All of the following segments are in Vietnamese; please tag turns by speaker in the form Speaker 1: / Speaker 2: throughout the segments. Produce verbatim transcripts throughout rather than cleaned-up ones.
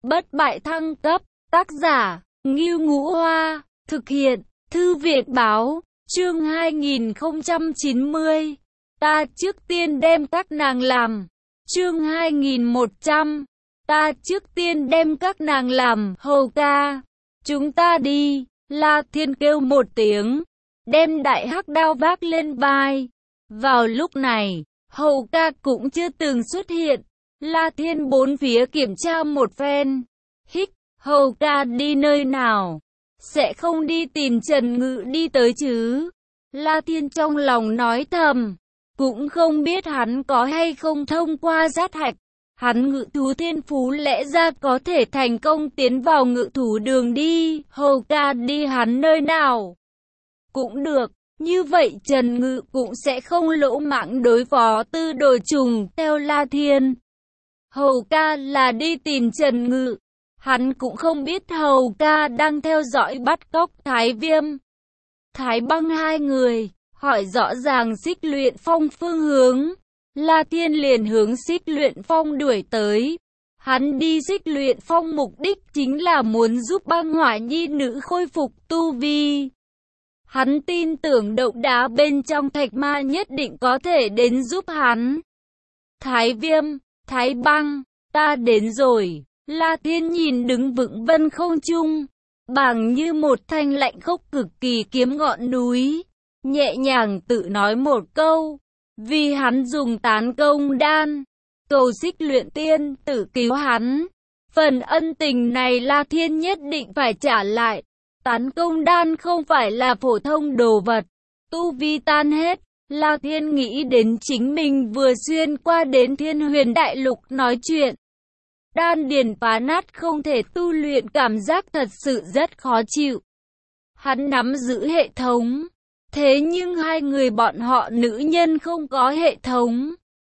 Speaker 1: Bất bại thăng cấp, tác giả, Ngưu Ngũ Hoa, thực hiện, Thư viện báo, chương hai nghìn không trăm chín mươi. Ta trước tiên đem các nàng làm, chương hai nghìn một trăm. Ta trước tiên đem các nàng làm, hầu ca. Chúng ta đi, La Thiên kêu một tiếng, đem đại hắc đao vác lên vai. Vào lúc này, hầu ca cũng chưa từng xuất hiện. La Thiên bốn phía kiểm tra một phen. Hích, hầu ca đi nơi nào? Sẽ không đi tìm Trần Ngự đi tới chứ? La Thiên trong lòng nói thầm. Cũng không biết hắn có hay không thông qua sát hạch. Hắn ngự thú thiên phú lẽ ra có thể thành công tiến vào ngự thú đường đi. Hầu ca đi hắn nơi nào? Cũng được. Như vậy Trần Ngự cũng sẽ không lỗ mãng đối phó tư đồ trùng. Theo La Thiên, hầu ca là đi tìm Trần Ngự. Hắn cũng không biết hầu ca đang theo dõi bắt cóc Thái Viêm, Thái Băng hai người. Hỏi rõ ràng Xích Luyện Phong phương hướng, La Thiên liền hướng Xích Luyện Phong đuổi tới. Hắn đi Xích Luyện Phong mục đích chính là muốn giúp Băng Hỏa Nhi nữ khôi phục tu vi. Hắn tin tưởng động đá bên trong thạch ma nhất định có thể đến giúp hắn. Thái Viêm, Thái Băng, ta đến rồi. La Thiên nhìn đứng vững vân không trung, bằng như một thanh lạnh khốc cực kỳ kiếm ngọn núi, nhẹ nhàng tự nói một câu. Vì hắn dùng tán công đan, cầu Xích Luyện Tiên tử cứu hắn. Phần ân tình này La Thiên nhất định phải trả lại. Tán công đan không phải là phổ thông đồ vật. Tu vi tan hết, La Thiên nghĩ đến chính mình vừa xuyên qua đến Thiên Huyền Đại Lục nói chuyện. Đan điền phá nát không thể tu luyện, cảm giác thật sự rất khó chịu. Hắn nắm giữ hệ thống, thế nhưng hai người bọn họ nữ nhân không có hệ thống.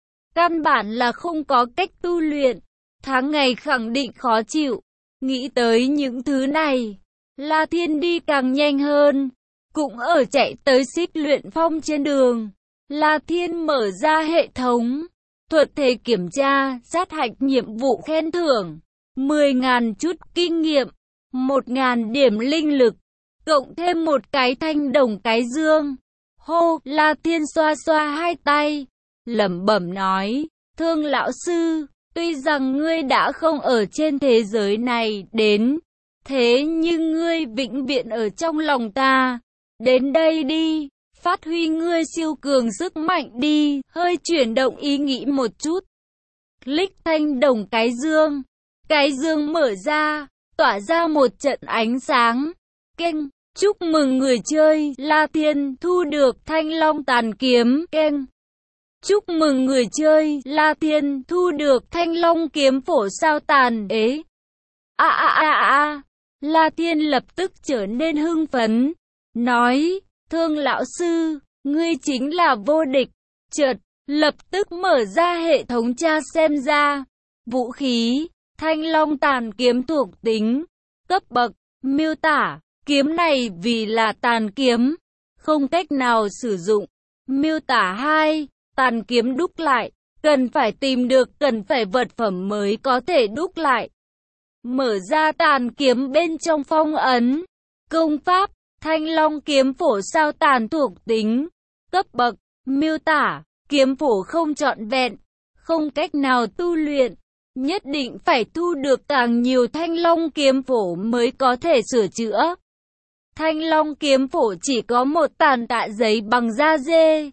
Speaker 1: Căn bản là không có cách tu luyện, tháng ngày khẳng định khó chịu. Nghĩ tới những thứ này, La Thiên đi càng nhanh hơn, cũng ở chạy tới Xích Luyện Phong trên đường. La Thiên mở ra hệ thống, thuật thể kiểm tra, sát hạch nhiệm vụ khen thưởng, mười nghìn chút kinh nghiệm, một nghìn điểm linh lực, cộng thêm một cái thanh đồng cái dương. Hô, La Thiên xoa xoa hai tay, lẩm bẩm nói, Thương lão sư, tuy rằng ngươi đã không ở trên thế giới này đến, thế nhưng ngươi vĩnh viễn ở trong lòng ta. Đến đây đi, phát huy ngươi siêu cường sức mạnh đi. Hơi chuyển động ý nghĩ một chút, click thanh đồng cái dương. Cái dương mở ra, tỏa ra một trận ánh sáng. Keng, chúc mừng người chơi La Thiên thu được Thanh Long Tàn Kiếm. Keng, chúc mừng người chơi La Thiên thu được Thanh Long Kiếm Phổ Sao Tàn. Ế, a a a a. La Thiên lập tức trở nên hưng phấn, nói, Thương lão sư, ngươi chính là vô địch. Chợt, lập tức mở ra hệ thống tra xem ra. Vũ khí, Thanh Long Tàn Kiếm thuộc tính, cấp bậc, miêu tả, kiếm này vì là tàn kiếm, không cách nào sử dụng. Miêu tả hai, tàn kiếm đúc lại, cần phải tìm được cần phải vật phẩm mới có thể đúc lại. Mở ra tàn kiếm bên trong phong ấn. Công pháp, Thanh Long Kiếm Phổ Sao Tàn thuộc tính, cấp bậc, miêu tả, kiếm phổ không trọn vẹn, không cách nào tu luyện, nhất định phải thu được càng nhiều Thanh Long Kiếm Phổ mới có thể sửa chữa. Thanh Long Kiếm Phổ chỉ có một tàn tạ giấy bằng da dê.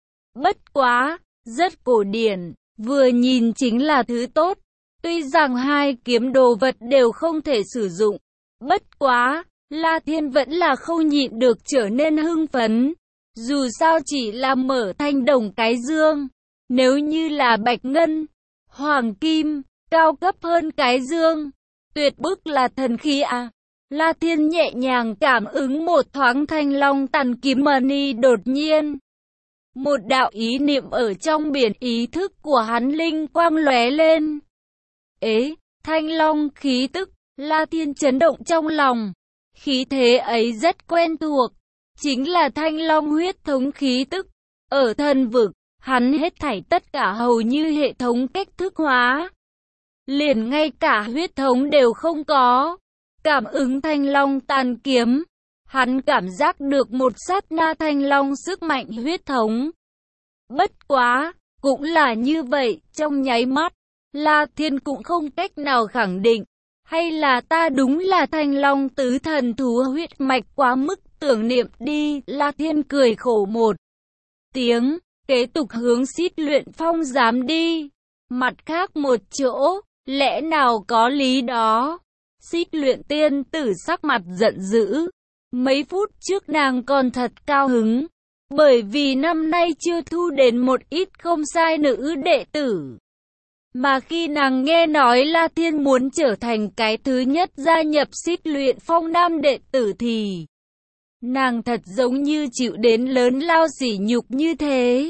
Speaker 1: Bất quá, rất cổ điển, vừa nhìn chính là thứ tốt. Tuy rằng hai kiếm đồ vật đều không thể sử dụng, bất quá, La Thiên vẫn là không nhịn được trở nên hưng phấn. Dù sao chỉ là mở thanh đồng cái dương, nếu như là bạch ngân, hoàng kim, cao cấp hơn cái dương, tuyệt bức là thần khí à. La Thiên nhẹ nhàng cảm ứng một thoáng Thanh Long Tàn Kiếm money, đột nhiên một đạo ý niệm ở trong biển ý thức của hắn linh quang lóe lên. Ế, Thanh Long khí tức. La Thiên chấn động trong lòng. Khí thế ấy rất quen thuộc, chính là Thanh Long huyết thống khí tức. Ở thần vực, hắn hết thảy tất cả hầu như hệ thống cách thức hóa. liền ngay cả huyết thống đều không có. Cảm ứng Thanh Long tàn kiếm, hắn cảm giác được một sát na Thanh Long sức mạnh huyết thống. Bất quá, cũng là như vậy, trong nháy mắt, La Thiên cũng không cách nào khẳng định, hay là ta đúng là Thanh Long tứ thần thú huyết mạch quá mức tưởng niệm đi. La Thiên cười khổ một tiếng, kế tục hướng Xích Luyện Phong dám đi. Mặt khác một chỗ, lẽ nào có lý đó? Xích Luyện Tiên Tử sắc mặt giận dữ. Mấy phút trước nàng còn thật cao hứng, bởi vì năm nay chưa thu đến một ít không sai nữ đệ tử. Mà khi nàng nghe nói La Thiên muốn trở thành cái thứ nhất gia nhập Xích Luyện Phong nam đệ tử thì nàng thật giống như chịu đến lớn lao sỉ nhục như thế.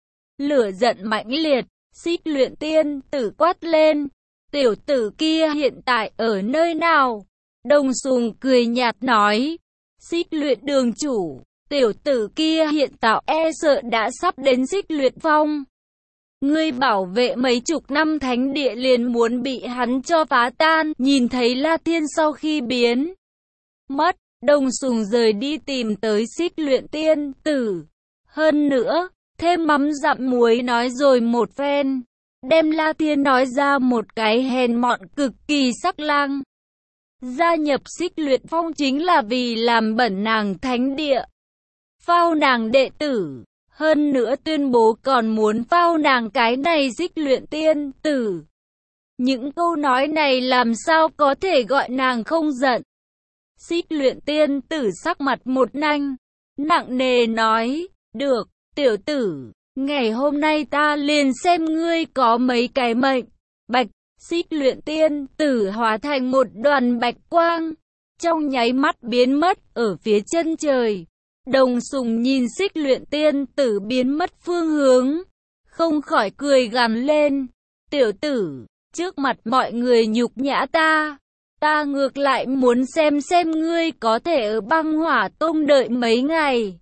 Speaker 1: Lửa giận mãnh liệt, Xích Luyện Tiên Tử quát lên, tiểu tử kia hiện tại ở nơi nào? Đồng Sùng cười nhạt nói, Xích Luyện đường chủ, tiểu tử kia hiện tại e sợ đã sắp đến Xích Luyện Phong. Ngươi bảo vệ mấy chục năm thánh địa liền muốn bị hắn cho phá tan. Nhìn thấy La Thiên sau khi biến mất, Đồng Sùng rời đi tìm tới Xích Luyện Tiên Tử. Hơn nữa, thêm mắm dặm muối nói rồi một phen, đem La Thiên nói ra một cái hèn mọn cực kỳ sắc lang. Gia nhập Xích Luyện Phong chính là vì làm bẩn nàng thánh địa, phao nàng đệ tử. Hơn nữa tuyên bố còn muốn phao nàng cái này Xích Luyện Tiên Tử. Những câu nói này làm sao có thể gọi nàng không giận? Xích Luyện Tiên Tử sắc mặt một nanh, nặng nề nói, được, tiểu tử, ngày hôm nay ta liền xem ngươi có mấy cái mệnh. Bạch, Xích Luyện Tiên Tử hóa thành một đoàn bạch quang, trong nháy mắt biến mất ở phía chân trời. Đồng Sùng nhìn Xích Luyện Tiên Tử biến mất phương hướng, không khỏi cười gằn lên, tiểu tử, trước mặt mọi người nhục nhã ta, ta ngược lại muốn xem xem ngươi có thể ở Băng Hỏa Tông đợi mấy ngày.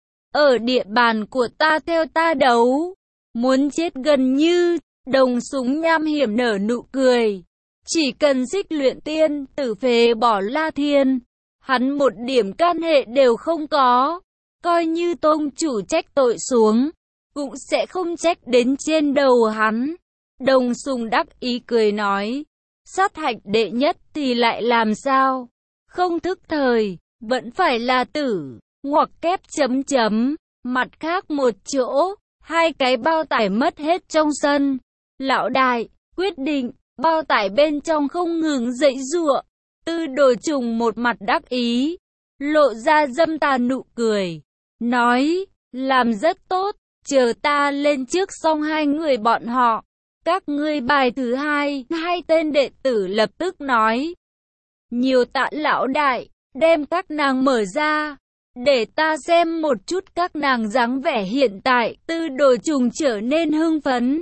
Speaker 1: Ở địa bàn của ta theo ta đấu, muốn chết gần như. Đồng Sùng nham hiểm nở nụ cười, chỉ cần Xích Luyện Tiên Tử phế bỏ La Thiên, hắn một điểm can hệ đều không có, coi như tông chủ trách tội xuống, cũng sẽ không trách đến trên đầu hắn. Đồng Sùng đắc ý cười nói, sát hạch đệ nhất thì lại làm sao? Không thức thời, vẫn phải là tử, ngoặc kép chấm chấm. Mặt khác một chỗ, hai cái bao tải mất hết trong sân. Lão đại, quyết định, bao tải bên trong không ngừng dãy giụa. Tư Đồ Trùng một mặt đắc ý, lộ ra dâm tà nụ cười, nói, làm rất tốt, chờ ta lên trước xong hai người bọn họ. Các ngươi bài thứ hai, hai tên đệ tử lập tức nói, nhiều tạ lão đại, đem các nàng mở ra, để ta xem một chút các nàng dáng vẻ hiện tại. Tư Đồ Trùng trở nên hưng phấn.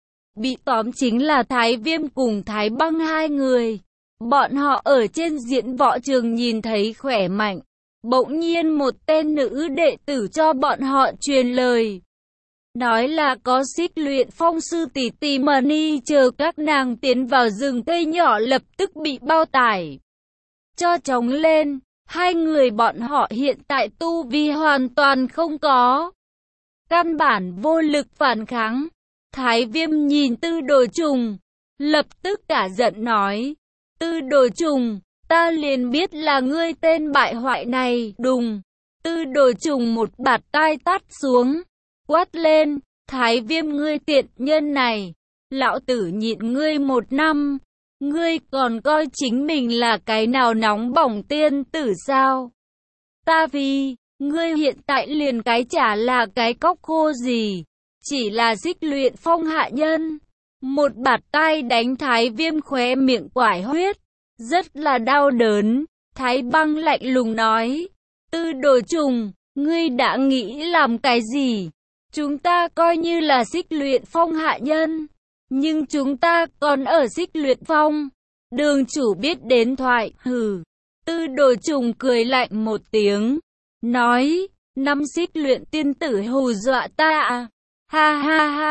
Speaker 1: Bị tóm chính là Thái Viêm cùng Thái Băng hai người. Bọn họ ở trên diễn võ trường nhìn thấy khỏe mạnh. Bỗng nhiên một tên nữ đệ tử cho bọn họ truyền lời, nói là có Xích Luyện Phong sư tỷ tỷ Mani chờ các nàng tiến vào rừng cây nhỏ, lập tức bị bao tải cho trống lên. Hai người bọn họ hiện tại tu vi hoàn toàn không có, căn bản vô lực phản kháng. Thái Viêm nhìn Tư Đồ Trùng, lập tức cả giận nói, Tư Đồ Trùng, ta liền biết là ngươi tên bại hoại này. Đùng, Tư Đồ Trùng một bạt tai tát xuống, quát lên, Thái Viêm ngươi tiện nhân này, lão tử nhịn ngươi một năm, ngươi còn coi chính mình là cái nào nóng bỏng tiên tử sao? Ta vì, ngươi hiện tại liền cái chả là cái cóc khô gì, chỉ là Xích Luyện Phong hạ nhân. Một bạt tai đánh Thái Viêm khóe miệng quải huyết, rất là đau đớn. Thái Băng lạnh lùng nói, Tư Đồ Trùng, ngươi đã nghĩ làm cái gì? Chúng ta coi như là Xích Luyện Phong hạ nhân, nhưng chúng ta còn ở Xích Luyện Phong. Đường chủ biết đến thoại, hừ. Tư Đồ Trùng cười lạnh một tiếng, nói, năm Xích Luyện tiên tử hù dọa ta à? Ha ha ha.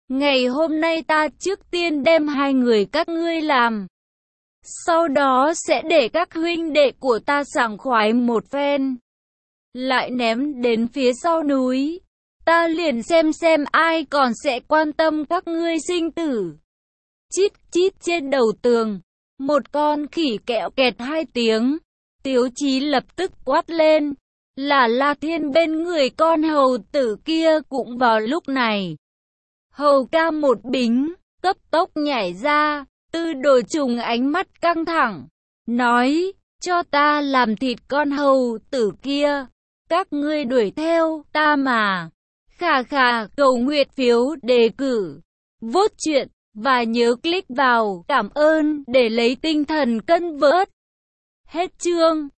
Speaker 1: Ngày hôm nay ta trước tiên đem hai người các ngươi làm. Sau đó sẽ để các huynh đệ của ta sảng khoái một phen. Lại ném đến phía sau núi. Ta liền xem xem ai còn sẽ quan tâm các ngươi sinh tử. Chít chít trên đầu tường. Một con khỉ kẹo kẹt hai tiếng. Tiếu Chí lập tức quát lên. Là La Thiên bên người con hầu tử kia cũng vào lúc này. Hầu ca một bính, cấp tốc nhảy ra. Tư Đồ Trùng ánh mắt căng thẳng. Nói, cho ta làm thịt con hầu tử kia. Các ngươi đuổi theo ta mà. Khà khà, cầu nguyện phiếu đề cử. Vốt chuyện, và nhớ click vào cảm ơn để lấy tinh thần cân vớt. Hết chương.